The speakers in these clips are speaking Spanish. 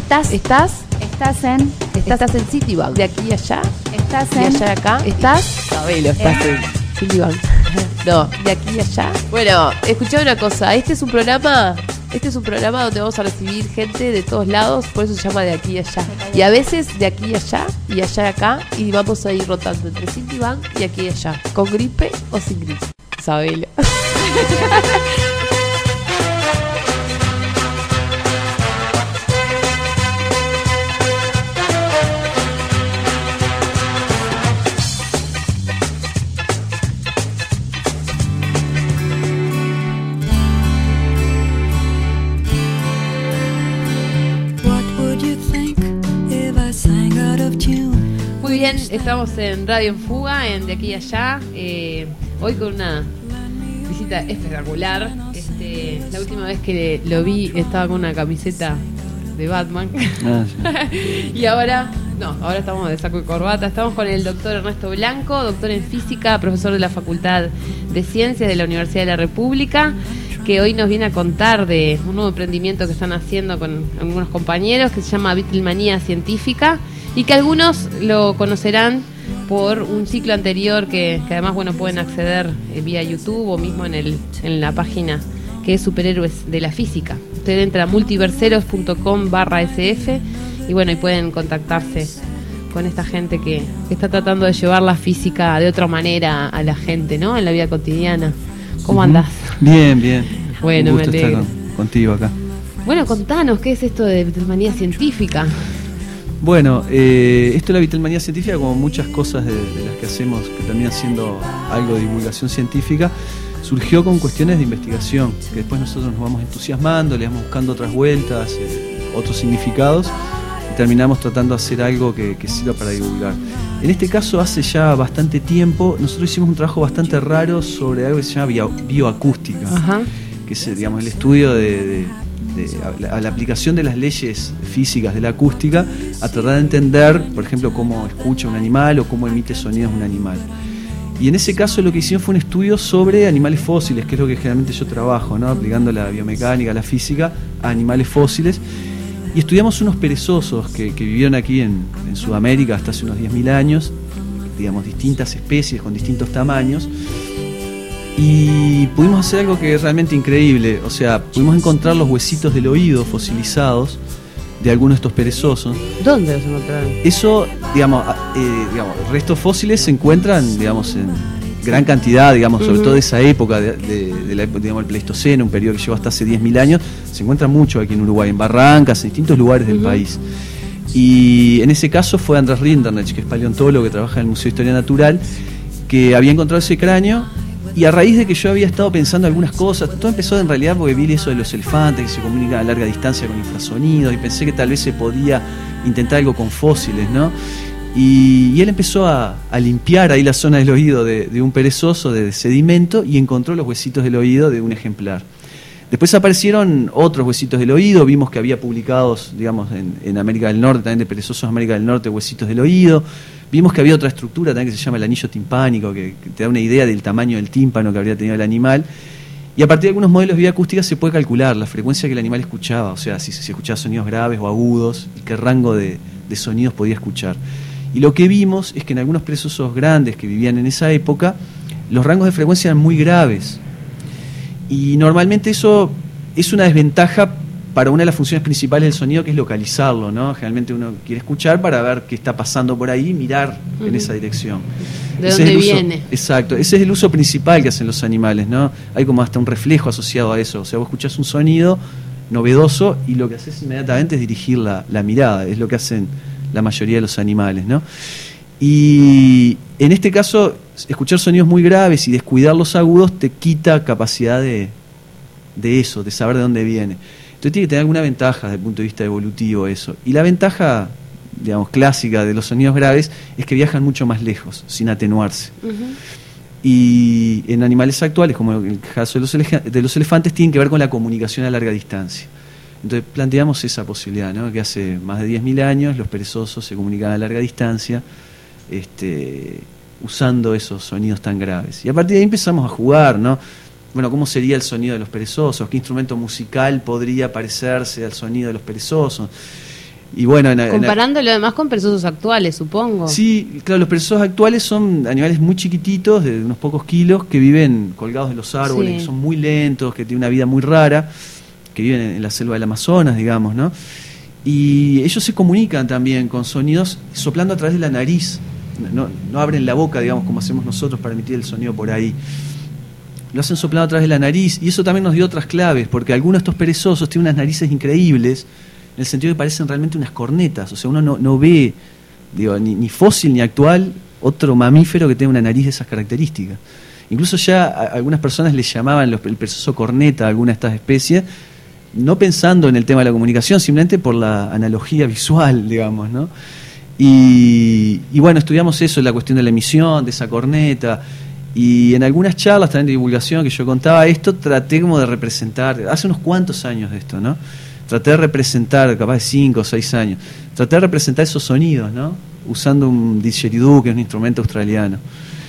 Estás en Citibank. De aquí a allá. De allá a acá. Sabelo, estás en Citibank. No, de aquí a allá. Bueno, escuchá una cosa. Este es un programa donde vamos a recibir gente de todos lados, por eso se llama De aquí a allá. Y a veces de aquí a allá y allá a acá, y vamos a ir rotando entre Citibank y aquí y allá, con gripe o sin gripe. Sabelo. Muy bien, estamos en Radio en Fuga, en De aquí y allá, hoy con una visita espectacular. La última vez que lo vi estaba con una camiseta de Batman. Sí. Y ahora estamos de saco y corbata. Estamos con el doctor Ernesto Blanco, doctor en física, profesor de la Facultad de Ciencias de la Universidad de la República, que hoy nos viene a contar de un nuevo emprendimiento que están haciendo con algunos compañeros que se llama Beatlemanía Científica, y que algunos lo conocerán por un ciclo anterior que además pueden acceder vía YouTube o mismo en la página que es Superhéroes de la Física. Usted entra a multiverseros.com/SF y y pueden contactarse con esta gente que está tratando de llevar la física de otra manera a la gente, ¿no? En la vida cotidiana. ¿Cómo andás? Bien. Bueno, un gusto estar contigo acá. Bueno, contanos, ¿qué es esto de Beatlemanía Científica? Bueno, esto de la Beatlemanía Científica, como muchas cosas de las que hacemos, que terminan siendo algo de divulgación científica, surgió con cuestiones de investigación, que después nosotros nos vamos entusiasmando, le vamos buscando otras vueltas, otros significados, y terminamos tratando de hacer algo que sirva para divulgar. En este caso, hace ya bastante tiempo, nosotros hicimos un trabajo bastante raro sobre algo que se llama bioacústica. Ajá. Que es, el estudio a la aplicación de las leyes físicas de la acústica a tratar de entender, por ejemplo, cómo escucha un animal o cómo emite sonidos un animal. Y en ese caso lo que hicimos fue un estudio sobre animales fósiles, que es lo que generalmente yo trabajo, ¿no? Aplicando la biomecánica, la física a animales fósiles. Y estudiamos unos perezosos que vivieron aquí en Sudamérica hasta hace unos 10.000 años, distintas especies con distintos tamaños. Y pudimos hacer algo que es realmente increíble, o sea, pudimos encontrar los huesitos del oído fosilizados de algunos de estos perezosos. ¿Dónde los encontraron? Eso, restos fósiles se encuentran, en gran cantidad, sobre todo de esa época, de la época, el Pleistoceno, un periodo que lleva hasta hace 10.000 años, se encuentra mucho aquí en Uruguay, en barrancas, en distintos lugares del país. Y en ese caso fue Andrés Rinderknecht, que es paleontólogo, que trabaja en el Museo de Historia Natural, que había encontrado ese cráneo. Y a raíz de que yo había estado pensando algunas cosas, todo empezó en realidad porque vi eso de los elefantes que se comunican a larga distancia con infrasonidos, y pensé que tal vez se podía intentar algo con fósiles, ¿no? Y él empezó a limpiar ahí la zona del oído de un perezoso de sedimento y encontró los huesitos del oído de un ejemplar. Después aparecieron otros huesitos del oído, vimos que había publicados, en América del Norte, también de perezosos de América del Norte, huesitos del oído. Vimos que había otra estructura también que se llama el anillo timpánico, que te da una idea del tamaño del tímpano que habría tenido el animal. Y a partir de algunos modelos de bioacústica se puede calcular la frecuencia que el animal escuchaba, o sea, si escuchaba sonidos graves o agudos, y qué rango de sonidos podía escuchar. Y lo que vimos es que en algunos perezosos grandes que vivían en esa época, los rangos de frecuencia eran muy graves. Y normalmente eso es una desventaja para una de las funciones principales del sonido, que es localizarlo, ¿no? Generalmente uno quiere escuchar para ver qué está pasando por ahí y mirar en esa dirección. ¿De dónde viene? Exacto, ese es el uso principal que hacen los animales, ¿no? Hay como hasta un reflejo asociado a eso. O sea, vos escuchás un sonido novedoso y lo que haces inmediatamente es dirigir la mirada. Es lo que hacen la mayoría de los animales, ¿no? Y en este caso, escuchar sonidos muy graves y descuidar los agudos te quita capacidad de eso, de saber de dónde viene. Entonces tiene que tener alguna ventaja desde el punto de vista evolutivo eso. Y la ventaja, clásica de los sonidos graves es que viajan mucho más lejos, sin atenuarse. Y en animales actuales, como en el caso de los elefantes, tienen que ver con la comunicación a larga distancia. Entonces planteamos esa posibilidad, ¿no? Que hace más de 10.000 años los perezosos se comunicaban a larga distancia, usando esos sonidos tan graves. Y a partir de ahí empezamos a jugar, ¿no? Bueno, ¿cómo sería el sonido de los perezosos? ¿Qué instrumento musical podría parecerse al sonido de los perezosos? Y bueno, comparándolo además con perezosos actuales, supongo. Sí, claro, los perezosos actuales son animales muy chiquititos, de unos pocos kilos, que viven colgados de los árboles, Sí. que son muy lentos, que tienen una vida muy rara, que viven en la selva del Amazonas, digamos, ¿no? Y ellos se comunican también con sonidos soplando a través de la nariz. No abren la boca, digamos, como hacemos nosotros para emitir el sonido por ahí. Lo hacen soplando a través de la nariz, y eso también nos dio otras claves, porque algunos de estos perezosos tienen unas narices increíbles, en el sentido que parecen realmente unas cornetas. O sea, uno no ve, digo, ni fósil ni actual otro mamífero que tenga una nariz de esas características. Incluso ya algunas personas le llamaban el perezoso corneta a alguna de estas especies, no pensando en el tema de la comunicación, simplemente por la analogía visual, digamos, ¿no? Y bueno, estudiamos eso, la cuestión de la emisión, de esa corneta, y en algunas charlas también de divulgación que yo contaba esto, traté como de representar, hace unos cuantos años de esto, ¿no? Traté de representar, capaz de 5 o 6 años, traté de representar esos sonidos, ¿no? Usando un didgeridoo, que es un instrumento australiano.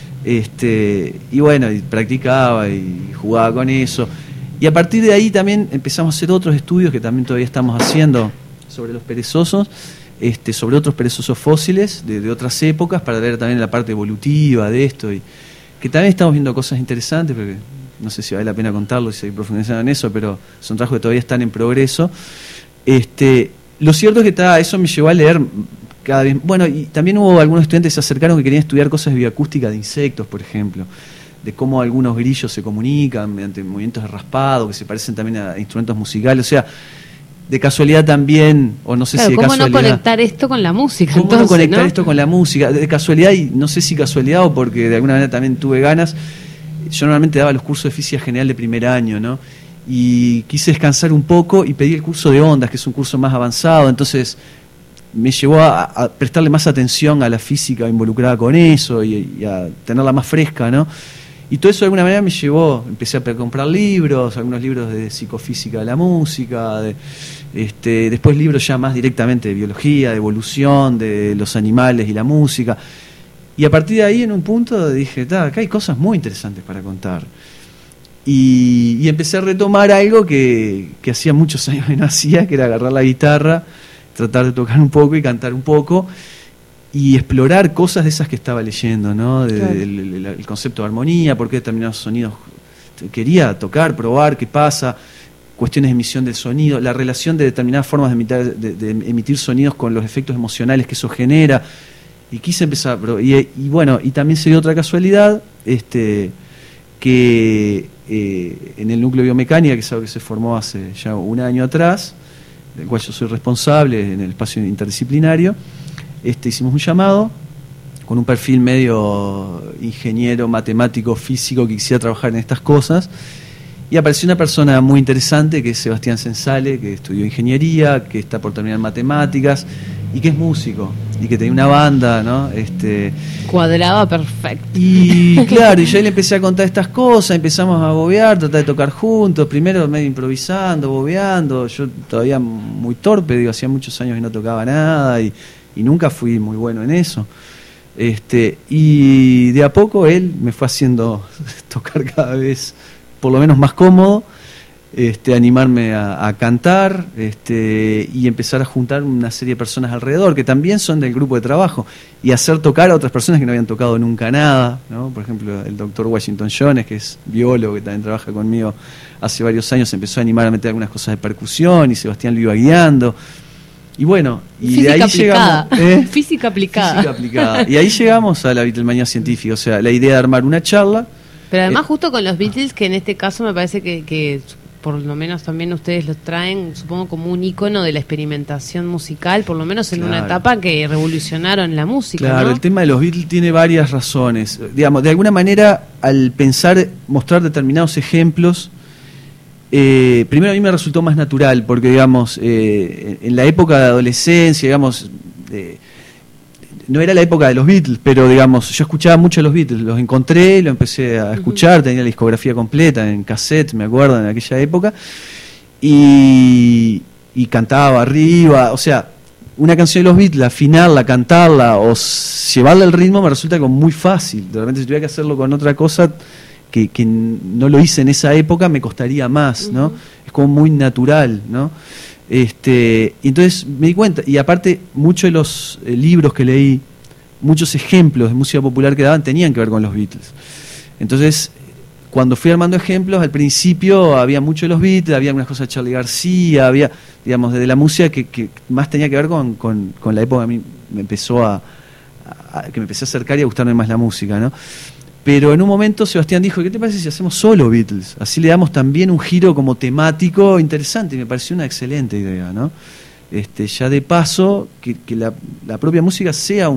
Y bueno, y practicaba y jugaba con eso. Y a partir de ahí también empezamos a hacer otros estudios que también todavía estamos haciendo sobre los perezosos, sobre otros perezosos fósiles de otras épocas, para ver también la parte evolutiva de esto, y que también estamos viendo cosas interesantes, porque no sé si vale la pena contarlo y seguir profundizando en eso, pero son trabajos que todavía están en progreso. Lo cierto es que eso me llevó a leer cada vez. Bueno, y también hubo algunos estudiantes que se acercaron que querían estudiar cosas de bioacústica de insectos, por ejemplo, de cómo algunos grillos se comunican mediante movimientos de raspado, que se parecen también a instrumentos musicales. O sea, de casualidad también, o no sé claro, si de ¿cómo casualidad. ¿Cómo no conectar esto con la música? ¿Cómo entonces, no conectar ¿no? esto con la música? De casualidad, y no sé si casualidad o porque de alguna manera también tuve ganas. Yo normalmente daba los cursos de física general de primer año, ¿no? Y quise descansar un poco y pedí el curso de ondas, que es un curso más avanzado. Entonces me llevó a prestarle más atención a la física involucrada con eso y a tenerla más fresca, ¿no? Y todo eso de alguna manera me llevó, empecé a comprar libros, algunos libros de psicofísica de la música, después libros ya más directamente de biología, de evolución, de los animales y la música. Y a partir de ahí, en un punto, dije, acá hay cosas muy interesantes para contar. Y empecé a retomar algo que hacía muchos años que no hacía, que era agarrar la guitarra, tratar de tocar un poco y cantar un poco, y explorar cosas de esas que estaba leyendo, ¿no? Claro. El concepto de armonía, por qué determinados sonidos quería tocar, probar qué pasa, cuestiones de emisión del sonido, la relación de determinadas formas de emitir sonidos con los efectos emocionales que eso genera. Y quise empezar, y bueno, y también se dio otra casualidad, que en el núcleo biomecánica, que es algo que se formó hace ya un año atrás, del cual yo soy responsable en el espacio interdisciplinario, hicimos un llamado con un perfil medio ingeniero, matemático, físico, que quisiera trabajar en estas cosas, y apareció una persona muy interesante, que es Sebastián Sensale, que estudió ingeniería, que está por terminar matemáticas, y que es músico, y que tenía una banda, ¿no? Cuadraba perfecto. Y claro, y yo le empecé a contar estas cosas, empezamos a bobear, tratar de tocar juntos, primero medio improvisando, bobeando, yo todavía muy torpe, digo, hacía muchos años que no tocaba nada, y nunca fui muy bueno en eso. Y de a poco él me fue haciendo tocar cada vez por lo menos más cómodo, animarme a cantar, y empezar a juntar una serie de personas alrededor que también son del grupo de trabajo, y hacer tocar a otras personas que no habían tocado nunca nada, ¿no? Por ejemplo, el doctor Washington Jones, que es biólogo, que también trabaja conmigo hace varios años, empezó a animar a meter algunas cosas de percusión, y Sebastián lo iba guiando. Y bueno, y física de ahí aplicada. llegamos. Física aplicada. Física aplicada. Y ahí llegamos a la Beatlemania científica, o sea, la idea de armar una charla. Pero además justo con los Beatles, que en este caso me parece que por lo menos también ustedes los traen, supongo, como un ícono de la experimentación musical, por lo menos en una etapa que revolucionaron la música. Claro, ¿no? el tema de los Beatles tiene varias razones. Digamos, de alguna manera, al mostrar determinados ejemplos, primero a mí me resultó más natural, porque digamos, en la época de adolescencia, digamos, no era la época de los Beatles, pero digamos, yo escuchaba mucho a los Beatles, los encontré, lo empecé a escuchar, tenía la discografía completa en cassette, me acuerdo, en aquella época, y cantaba arriba, o sea, una canción de los Beatles, afinarla, cantarla o llevarla al ritmo me resulta como muy fácil. De repente, si tuviera que hacerlo con otra cosa que no lo hice en esa época, me costaría más, ¿no? Es como muy natural, ¿no? Y entonces me di cuenta, y aparte muchos de los libros que leí, muchos ejemplos de música popular que daban tenían que ver con los Beatles. Entonces, cuando fui armando ejemplos, al principio había mucho de los Beatles, había algunas cosas de Charly García, había, digamos, de la música que más tenía que ver con la época. A mí me empezó que me empecé a acercar y a gustarme más la música, ¿no? Pero en un momento Sebastián dijo, ¿qué te parece si hacemos solo Beatles? Así le damos también un giro como temático interesante, y me pareció una excelente idea, ¿no? Ya de paso, que la propia música sea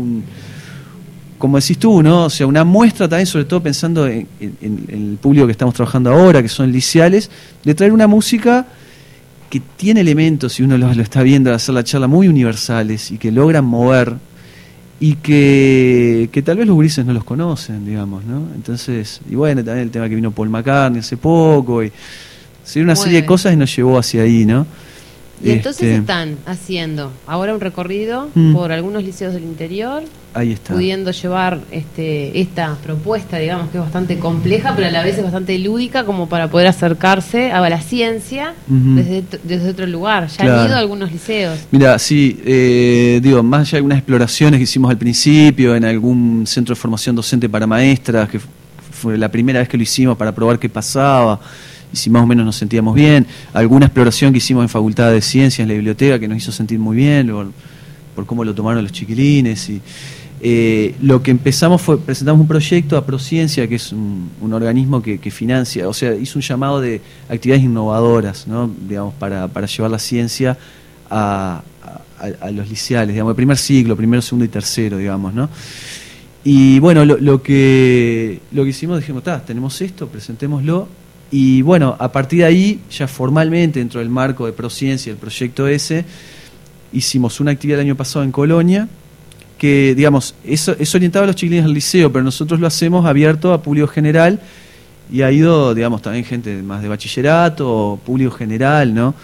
como decís tú, ¿no? O sea, una muestra también, sobre todo pensando en el público que estamos trabajando ahora, que son liceales, de traer una música que tiene elementos, si uno lo está viendo al hacer la charla, muy universales y que logran mover, y que tal vez los gurises no los conocen, digamos, ¿no? Entonces, y bueno, también el tema que vino Paul McCartney hace poco, y una serie de cosas y nos llevó hacia ahí, ¿no? Y entonces están haciendo ahora un recorrido por algunos liceos del interior, ahí está, pudiendo llevar esta propuesta, digamos, que es bastante compleja, pero a la vez es bastante lúdica, como para poder acercarse a la ciencia desde otro lugar. Ya han ido a algunos liceos. Mira, sí, digo, más allá de algunas exploraciones que hicimos al principio en algún centro de formación docente para maestras, que fue la primera vez que lo hicimos para probar qué pasaba, y si más o menos nos sentíamos bien, alguna exploración que hicimos en Facultad de Ciencias, en la biblioteca, que nos hizo sentir muy bien por cómo lo tomaron los chiquilines. Y lo que empezamos presentamos un proyecto a Prociencia, que es un organismo que financia, o sea, hizo un llamado de actividades innovadoras, ¿no? Digamos, para llevar la ciencia a los liceales, digamos, de primer ciclo, primero, segundo y tercero, digamos, ¿no? Y bueno, lo que hicimos, dijimos, tenemos esto, presentémoslo. Y bueno, a partir de ahí, ya formalmente, dentro del marco de Prociencia, el proyecto ese, hicimos una actividad el año pasado en Colonia, que, digamos, es orientado a los chiquilines del liceo, pero nosotros lo hacemos abierto a público general, y ha ido, digamos, también gente más de bachillerato, público general, ¿no?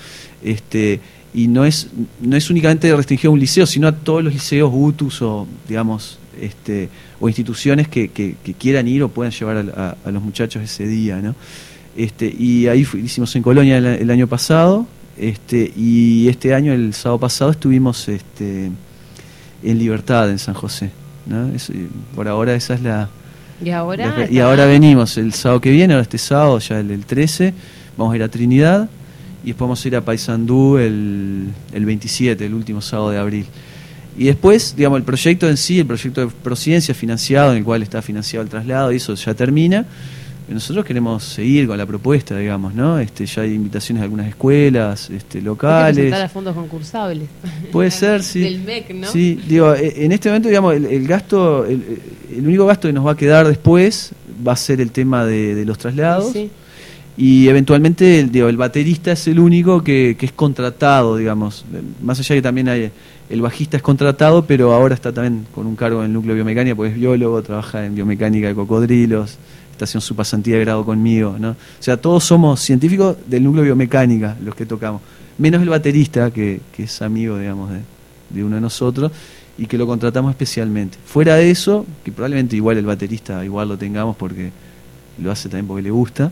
Y no es únicamente restringido a un liceo, sino a todos los liceos UTUS o, digamos, o instituciones que quieran ir o puedan llevar a los muchachos ese día, ¿no? Y ahí hicimos en Colonia el año pasado, y este año, el sábado pasado, estuvimos en Libertad, en San José, ¿no? Por ahora esa es la... Y ahora venimos el sábado que viene, ahora este sábado, ya el 13, vamos a ir a Trinidad, y después vamos a ir a Paysandú el 27, el último sábado de abril. Y después, digamos, el proyecto en sí, el proyecto de Prociencia financiado, en el cual está financiado el traslado, y eso ya termina. Nosotros queremos seguir con la propuesta, digamos, ¿no? Ya hay invitaciones de algunas escuelas locales. Hay que presentar a fondos concursables. Puede ser, sí. Del MEC, ¿no? Sí, digo, en este momento, digamos, el gasto, el único gasto que nos va a quedar después va a ser el tema de los traslados. Sí. Y eventualmente, el baterista es el único que es contratado, digamos. Más allá que también el bajista es contratado, pero ahora está también con un cargo en el núcleo de biomecánica, porque es biólogo, trabaja en biomecánica de cocodrilos, está haciendo su pasantía de grado conmigo, ¿no? O sea, todos somos científicos del núcleo de biomecánica, los que tocamos, menos el baterista, que es amigo, digamos, de uno de nosotros, y que lo contratamos especialmente. Fuera de eso, que probablemente igual el baterista igual lo tengamos porque lo hace también porque le gusta,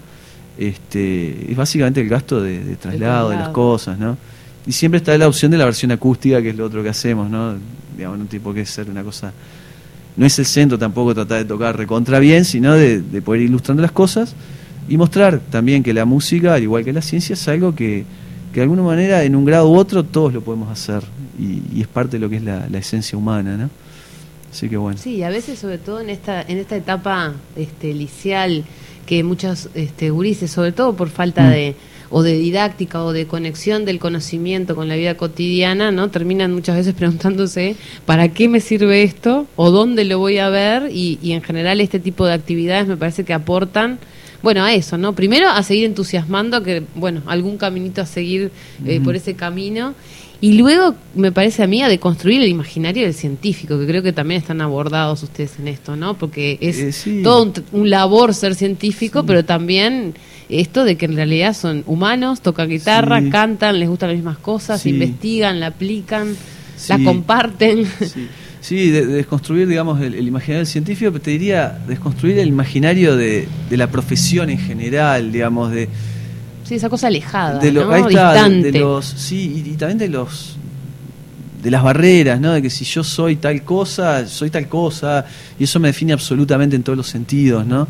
es básicamente el gasto de traslado, de las cosas, ¿no? Y siempre está la opción de la versión acústica, que es lo otro que hacemos, ¿no? Digamos, no tiene por qué ser una cosa... No es el centro tampoco tratar de tocar recontra bien, sino de poder ir ilustrando las cosas y mostrar también que la música, al igual que la ciencia, es algo que de alguna manera, en un grado u otro, todos lo podemos hacer, y es parte de lo que es la esencia humana, ¿no? Así que bueno. Sí, a veces, sobre todo en esta etapa liceal, que muchos gurises, sobre todo por falta de didáctica o de conexión del conocimiento con la vida cotidiana, ¿no? Terminan muchas veces preguntándose ¿para qué me sirve esto? ¿O dónde lo voy a ver? Y en general este tipo de actividades me parece que aportan, bueno, a eso, ¿no? Primero a seguir entusiasmando, que bueno, algún caminito a seguir por ese camino. Y luego, me parece a mí, a deconstruir el imaginario del científico, que creo que también están abordados ustedes en esto, ¿no? Porque es todo un labor ser científico, pero también esto de que en realidad son humanos, tocan guitarra, cantan, les gustan las mismas cosas, investigan, la aplican, la comparten. Sí, de desconstruir, digamos, el imaginario del científico, pero te diría desconstruir el imaginario de la profesión en general, digamos, Sí, esa cosa alejada, ahí está, distante. Y también de las barreras, ¿no? De que si yo soy tal cosa, y eso me define absolutamente en todos los sentidos, ¿no?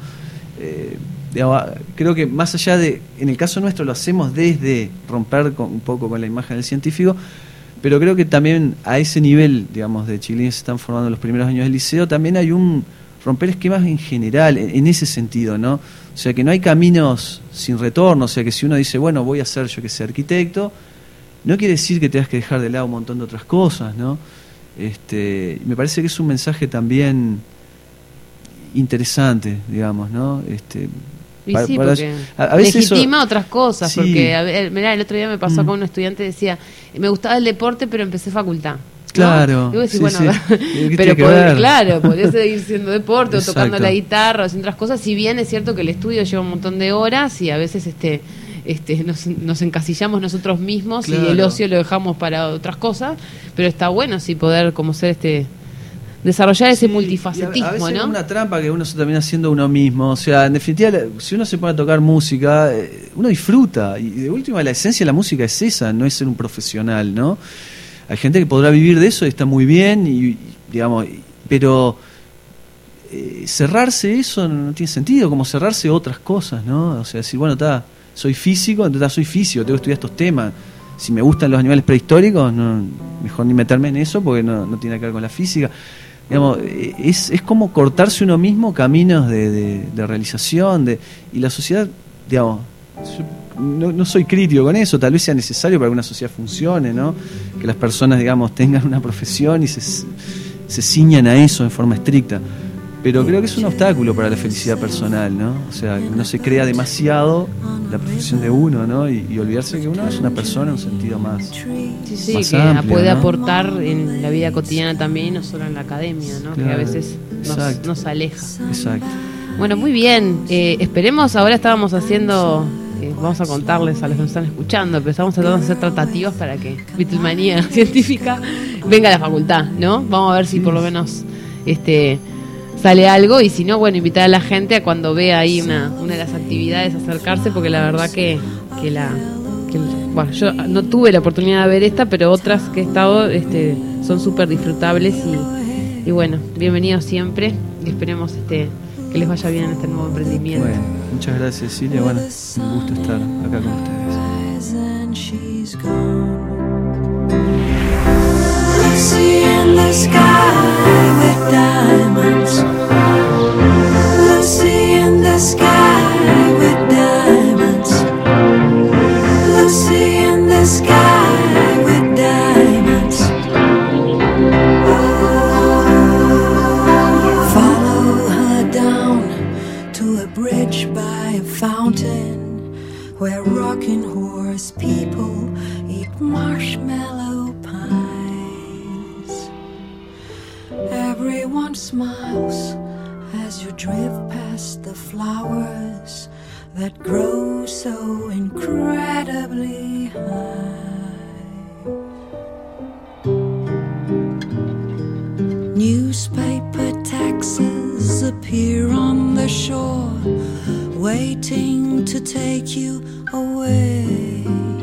Creo que más allá en el caso nuestro lo hacemos desde romper un poco con la imagen del científico, pero creo que también a ese nivel, digamos, de chiquilines se están formando en los primeros años del liceo, también hay un romper esquemas en general, en ese sentido, ¿no? O sea, que no hay caminos sin retorno, o sea, que si uno dice, bueno, voy a ser, yo que sé, arquitecto, no quiere decir que tengas que dejar de lado un montón de otras cosas, ¿no? Me parece que es un mensaje también interesante, digamos, ¿no? Porque a veces legitima otras cosas, sí. Porque, mirá, el otro día me pasó con un estudiante, decía, me gustaba el deporte, pero empecé facultad. Claro. ¿No? Y vos decís, sí, bueno, sí. pero podés seguir siendo deporte o tocando la guitarra o haciendo otras cosas, si bien es cierto que el estudio lleva un montón de horas y a veces nos encasillamos nosotros mismos, claro. Y el ocio lo dejamos para otras cosas, pero está bueno sí poder como ser desarrollar ese multifacetismo, a veces ¿no? Es una trampa que uno se termina haciendo uno mismo. O sea, en definitiva, si uno se pone a tocar música, uno disfruta. Y de última, la esencia de la música es esa, no es ser un profesional, ¿no? Hay gente que podrá vivir de eso y está muy bien, pero cerrarse eso no tiene sentido, como cerrarse otras cosas, ¿no? O sea, decir, bueno, soy físico, entonces soy físico, tengo que estudiar estos temas. Si me gustan los animales prehistóricos, mejor ni meterme en eso porque no tiene que ver con la física. Digamos, es como cortarse uno mismo caminos de realización, y la sociedad, digamos, yo no soy crítico con eso, tal vez sea necesario para que una sociedad funcione, ¿no? Que las personas, digamos, tengan una profesión y se ciñan a eso en forma estricta. Pero creo que es un obstáculo para la felicidad personal, ¿no? O sea, que no se crea demasiado la profesión de uno, ¿no? Y olvidarse que uno es una persona en un sentido más más que amplio, puede ¿no? aportar en la vida cotidiana también, no solo en la academia, ¿no? Claro, que a veces nos aleja. Exacto. Bueno, muy bien. Esperemos, ahora estábamos haciendo, vamos a contarles a los que nos están escuchando, pero estamos tratando de hacer tratativas para que Beatlemanía científica venga a la facultad, ¿no? Vamos a ver si por lo menos sale algo, y si no, bueno, invitar a la gente a cuando vea ahí una de las actividades acercarse, porque la verdad que bueno, yo no tuve la oportunidad de ver esta, pero otras que he estado son súper disfrutables y bueno, bienvenidos siempre y esperemos que les vaya bien en este nuevo emprendimiento. Bueno, muchas gracias, Silvia, bueno, un gusto estar acá con ustedes. Lucy in the sky with diamonds. Lucy in the sky with diamonds. Lucy in the sky with diamonds. Follow her down to a bridge by a fountain where rocking horse people eat marshmallow pies. Everyone smiles as you drift past the flowers that grow so incredibly high. Newspaper taxis appear on the shore, waiting to take you away.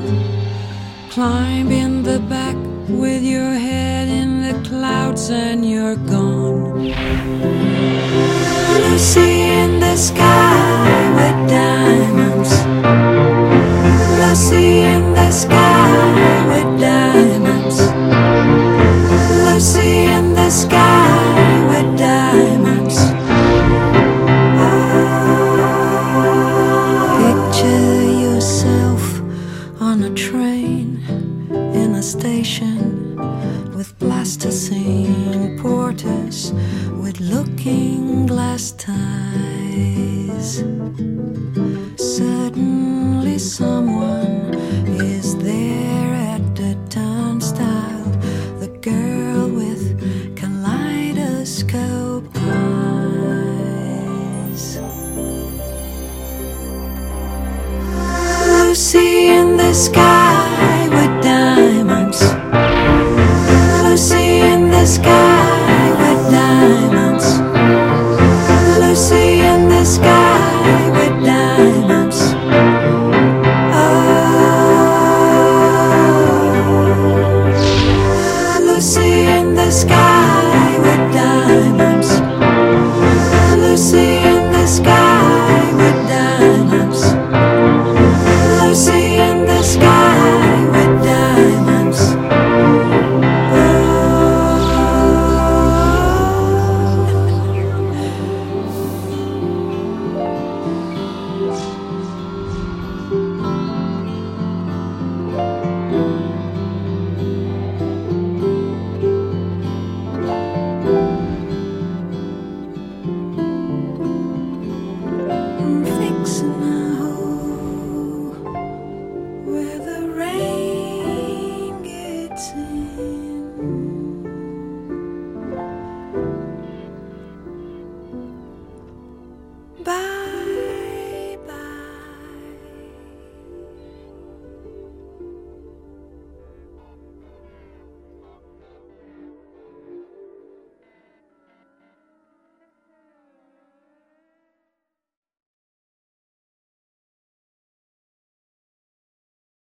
Climb in the back with your head in the clouds and you're gone. Lucy in the sky with diamonds. Lucy in the sky with diamonds. Lucy in the sky with diamonds. Picture yourself on a train in a station with plasticine porters with looking glass ties. Suddenly someone is there at the turnstile, the girl with kaleidoscope eyes. Lucy in the sky with diamonds. Lucy in the sky with diamonds. Lucy in the sky with diamonds. Oh. the sky.